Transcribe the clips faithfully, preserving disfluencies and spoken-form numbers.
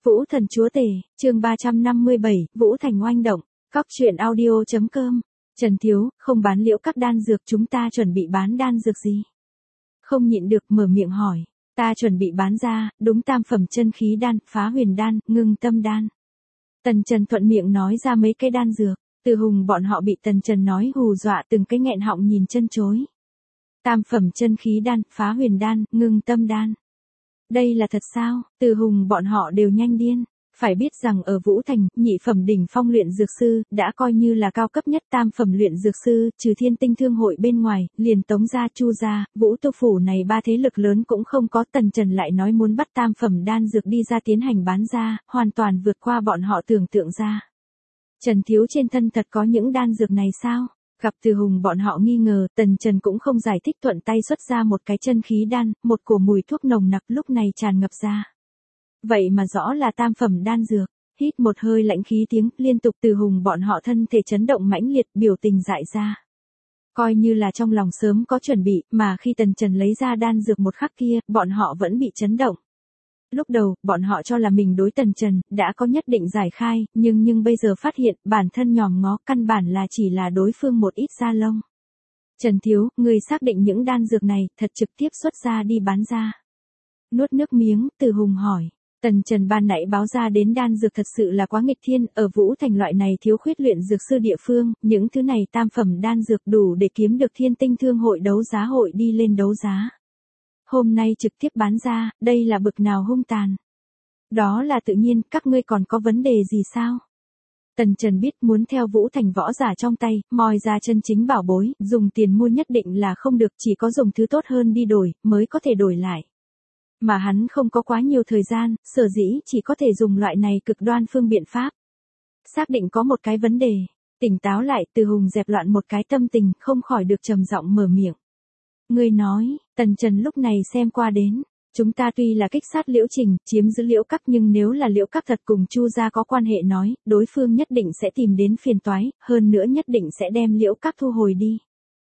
Vũ Thần Chúa Tể, chương ba trăm năm mươi bảy, Vũ Thành oanh động, Cóc truyện audio chấm com. Trần Thiếu, không bán liễu các đan dược, chúng ta chuẩn bị bán đan dược gì? Không nhịn được mở miệng hỏi. Ta chuẩn bị bán ra, đúng tam phẩm chân khí đan, phá huyền đan, ngưng tâm đan. Tần Trần thuận miệng nói ra mấy cái đan dược, Từ Hùng bọn họ bị Tần Trần nói hù dọa từng cái nghẹn họng nhìn chân chối. Tam phẩm chân khí đan, phá huyền đan, ngưng tâm đan. Đây là thật sao? Từ Hùng bọn họ đều nhanh điên. Phải biết rằng ở Vũ Thành, nhị phẩm đỉnh phong luyện dược sư, đã coi như là cao cấp nhất tam phẩm luyện dược sư, trừ Thiên Tinh Thương hội bên ngoài, liền Tống gia, Chu gia, Vũ Tô phủ này ba thế lực lớn cũng không có. Tần Trần lại nói muốn bắt tam phẩm đan dược đi ra tiến hành bán ra, hoàn toàn vượt qua bọn họ tưởng tượng ra. Trần Thiếu trên thân thật có những đan dược này sao? Gặp Từ Hùng bọn họ nghi ngờ, Tần Trần cũng không giải thích, thuận tay xuất ra một cái chân khí đan, một cổ mùi thuốc nồng nặc lúc này tràn ngập ra. Vậy mà rõ là tam phẩm đan dược. Hít một hơi lãnh khí tiếng, liên tục Từ Hùng bọn họ thân thể chấn động mãnh liệt, biểu tình dại ra. Coi như là trong lòng sớm có chuẩn bị, mà khi Tần Trần lấy ra đan dược một khắc kia, bọn họ vẫn bị chấn động. Lúc đầu, bọn họ cho là mình đối Tần Trần đã có nhất định giải khai, nhưng nhưng bây giờ phát hiện, bản thân nhòm ngó căn bản là chỉ là đối phương một ít da lông. Trần Thiếu, người xác định những đan dược này, thật trực tiếp xuất ra đi bán ra. Nuốt nước miếng, Từ Hùng hỏi. Tần Trần ban nãy báo ra đến đan dược thật sự là quá nghịch thiên, ở Vũ Thành loại này thiếu khuyết luyện dược sư địa phương, những thứ này tam phẩm đan dược đủ để kiếm được Thiên Tinh Thương hội đấu giá hội đi lên đấu giá. Hôm nay trực tiếp bán ra, đây là bực nào hung tàn. Đó là tự nhiên, các ngươi còn có vấn đề gì sao? Tần Trần biết muốn theo Vũ Thành võ giả trong tay, moi ra chân chính bảo bối, dùng tiền mua nhất định là không được, chỉ có dùng thứ tốt hơn đi đổi, mới có thể đổi lại. Mà hắn không có quá nhiều thời gian, sở dĩ chỉ có thể dùng loại này cực đoan phương biện pháp. Xác định có một cái vấn đề, tỉnh táo lại, Từ Hùng dẹp loạn một cái tâm tình, không khỏi được trầm giọng mở miệng. Ngươi nói, Tần Trần lúc này xem qua đến, chúng ta tuy là kích sát Liễu Trình, chiếm giữ Liễu Các, nhưng nếu là Liễu Các thật cùng Chu gia có quan hệ nói, đối phương nhất định sẽ tìm đến phiền toái, hơn nữa nhất định sẽ đem Liễu Các thu hồi đi.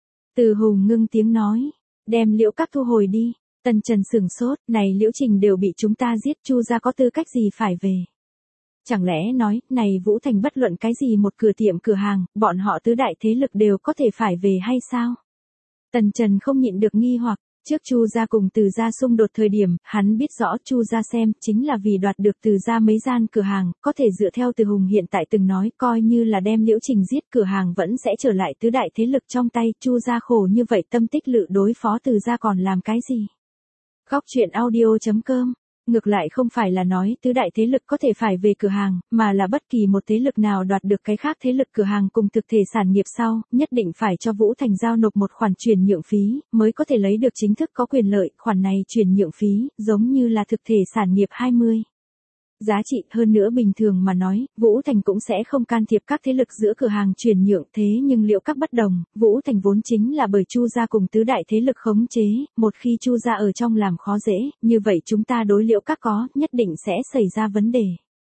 Từ Hùng ngưng tiếng nói, đem Liễu Các thu hồi đi. Tần Trần sửng sốt, này Liễu Trình đều bị chúng ta giết, Chu gia có tư cách gì phải về? Chẳng lẽ nói, này Vũ Thành bất luận cái gì một cửa tiệm cửa hàng, bọn họ tứ đại thế lực đều có thể phải về hay sao? Tần Trần không nhịn được nghi hoặc, trước Chu gia cùng Từ gia xung đột thời điểm, hắn biết rõ Chu gia xem, chính là vì đoạt được Từ gia mấy gian cửa hàng, có thể dựa theo Từ Hùng hiện tại từng nói, coi như là đem Liễu Trình giết, cửa hàng vẫn sẽ trở lại tứ đại thế lực trong tay, Chu gia khổ như vậy tâm tích lự đối phó Từ gia còn làm cái gì? Cóc truyện audio chấm com. Ngược lại không phải là nói tứ đại thế lực có thể phải về cửa hàng, mà là bất kỳ một thế lực nào đoạt được cái khác thế lực cửa hàng cùng thực thể sản nghiệp sau, nhất định phải cho Vũ Thành giao nộp một khoản chuyển nhượng phí, mới có thể lấy được chính thức có quyền lợi. Khoản này chuyển nhượng phí, giống như là thực thể sản nghiệp hai mươi. Giá trị, hơn nữa bình thường mà nói, Vũ Thành cũng sẽ không can thiệp các thế lực giữa cửa hàng chuyển nhượng, thế nhưng Liễu Các bất đồng, Vũ Thành vốn chính là bởi Chu gia cùng tứ đại thế lực khống chế, một khi Chu gia ở trong làm khó dễ, như vậy chúng ta đối Liễu Các có, nhất định sẽ xảy ra vấn đề.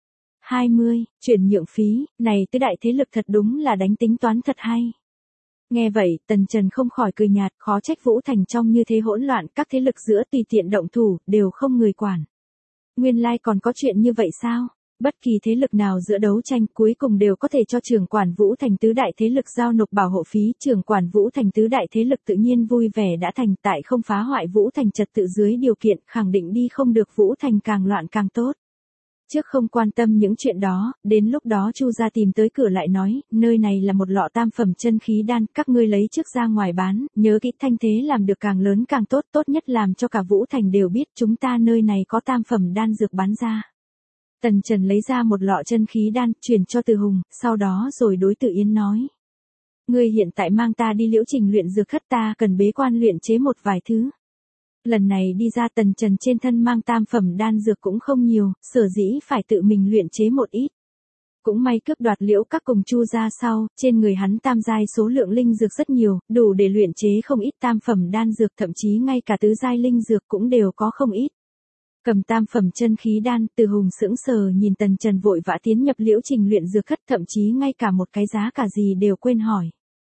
hai mươi, chuyển nhượng phí, này tứ đại thế lực thật đúng là đánh tính toán thật hay. Nghe vậy, Tần Trần không khỏi cười nhạt, khó trách Vũ Thành trong như thế hỗn loạn, các thế lực giữa tùy tiện động thủ, đều không người quản. Nguyên lai like còn có chuyện như vậy sao? Bất kỳ thế lực nào giữa đấu tranh cuối cùng đều có thể cho trưởng quản Vũ Thành tứ đại thế lực giao nộp bảo hộ phí. Trưởng quản Vũ Thành tứ đại thế lực tự nhiên vui vẻ đã thành, tại không phá hoại Vũ Thành trật tự dưới điều kiện, khẳng định đi không được Vũ Thành càng loạn càng tốt. Trước không quan tâm những chuyện đó, đến lúc đó Chu gia tìm tới cửa lại nói, nơi này là một lọ tam phẩm chân khí đan, các ngươi lấy trước ra ngoài bán, nhớ kỹ thanh thế làm được càng lớn càng tốt, tốt nhất làm cho cả Vũ Thành đều biết chúng ta nơi này có tam phẩm đan dược bán ra. Tần Trần lấy ra một lọ chân khí đan, truyền cho Từ Hùng, sau đó rồi đối Tự Yến nói. Ngươi hiện tại mang ta đi Liễu Trình luyện dược khất, ta cần bế quan luyện chế một vài thứ. Lần này đi ra Tần Trần trên thân mang tam phẩm đan dược cũng không nhiều, sở dĩ phải tự mình luyện chế một ít. Cũng may cướp đoạt Liễu Các cùng Chu gia sau, trên người hắn tam giai số lượng linh dược rất nhiều, đủ để luyện chế không ít tam phẩm đan dược, thậm chí ngay cả tứ giai linh dược cũng đều có không ít. Cầm tam phẩm chân khí đan, Từ Hùng sững sờ nhìn Tần Trần vội vã tiến nhập Liễu Trình luyện dược khất, thậm chí ngay cả một cái giá cả gì đều quên hỏi.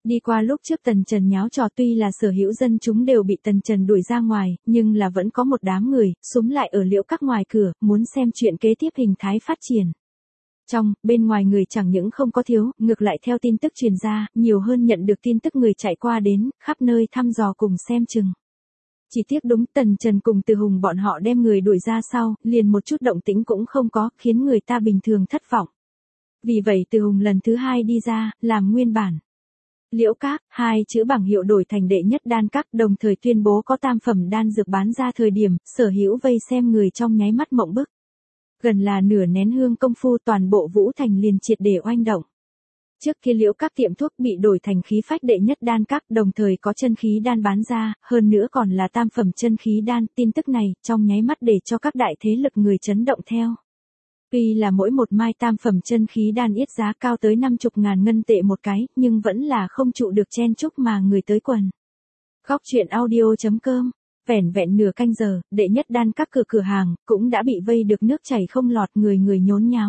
Đi qua lúc trước Tần Trần nháo trò, tuy là sở hữu dân chúng đều bị Tần Trần đuổi ra ngoài, nhưng là vẫn có một đám người, xúm lại ở Liễu Các ngoài cửa, muốn xem chuyện kế tiếp hình thái phát triển. Trong, bên ngoài người chẳng những không có thiếu, ngược lại theo tin tức truyền ra, nhiều hơn nhận được tin tức người chạy qua đến, khắp nơi thăm dò cùng xem chừng. Chỉ tiếc đúng Tần Trần cùng Từ Hùng bọn họ đem người đuổi ra sau, liền một chút động tĩnh cũng không có, khiến người ta bình thường thất vọng. Vì vậy Từ Hùng lần thứ hai đi ra, làm nguyên bản. Liễu Các, hai chữ bảng hiệu đổi thành Đệ Nhất Đan Các, đồng thời tuyên bố có tam phẩm đan dược bán ra thời điểm, sở hữu vây xem người trong nháy mắt mộng bức. Gần là nửa nén hương công phu, toàn bộ Vũ Thành liền triệt để oanh động. Trước kia Liễu Các tiệm thuốc bị đổi thành Khí Phách Đệ Nhất Đan Các, đồng thời có chân khí đan bán ra, hơn nữa còn là tam phẩm chân khí đan, tin tức này trong nháy mắt để cho các đại thế lực người chấn động theo. Tuy là mỗi một mai tam phẩm chân khí đan yết giá cao tới năm mươi ngàn ngân tệ một cái, nhưng vẫn là không trụ được chen chúc mà người tới quần. Góc truyện audio chấm com, vẻn vẹn nửa canh giờ, Đệ Nhất Đan Các cửa cửa hàng cũng đã bị vây được nước chảy không lọt, người người nhốn nháo.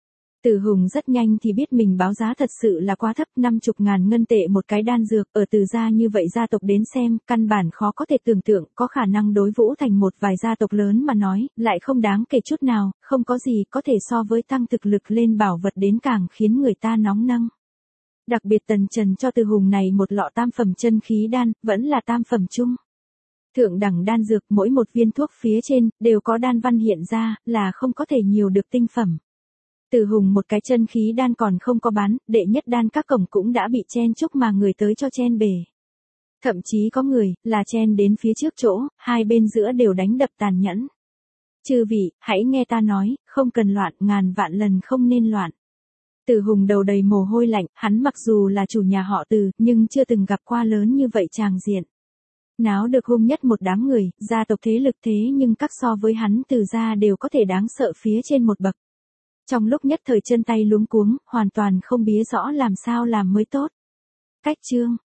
Từ Hùng rất nhanh thì biết mình báo giá thật sự là quá thấp, năm mươi ngàn ngân tệ một cái đan dược, ở Từ gia như vậy gia tộc đến xem, căn bản khó có thể tưởng tượng, có khả năng đối Vũ Thành một vài gia tộc lớn mà nói, lại không đáng kể chút nào, không có gì có thể so với tăng thực lực lên bảo vật đến càng khiến người ta nóng nâng. Đặc biệt Tần Trần cho Từ Hùng này một lọ tam phẩm chân khí đan, vẫn là tam phẩm chung. Thượng đẳng đan dược, mỗi một viên thuốc phía trên, đều có đan văn hiện ra, là không có thể nhiều được tinh phẩm. Từ Hùng một cái chân khí đan còn không có bán, Đệ Nhất Đan Các cổng cũng đã bị chen chúc mà người tới cho chen bể. Thậm chí có người, là chen đến phía trước chỗ, hai bên giữa đều đánh đập tàn nhẫn. Chư vị, hãy nghe ta nói, không cần loạn, ngàn vạn lần không nên loạn. Từ Hùng đầu đầy mồ hôi lạnh, hắn mặc dù là chủ nhà họ Từ, nhưng chưa từng gặp qua lớn như vậy tràng diện. Náo được hung nhất một đám người, gia tộc thế lực thế nhưng các so với hắn Từ gia đều có thể đáng sợ phía trên một bậc. Trong lúc nhất thời chân tay luống cuống, hoàn toàn không biết rõ làm sao làm mới tốt. Cách chương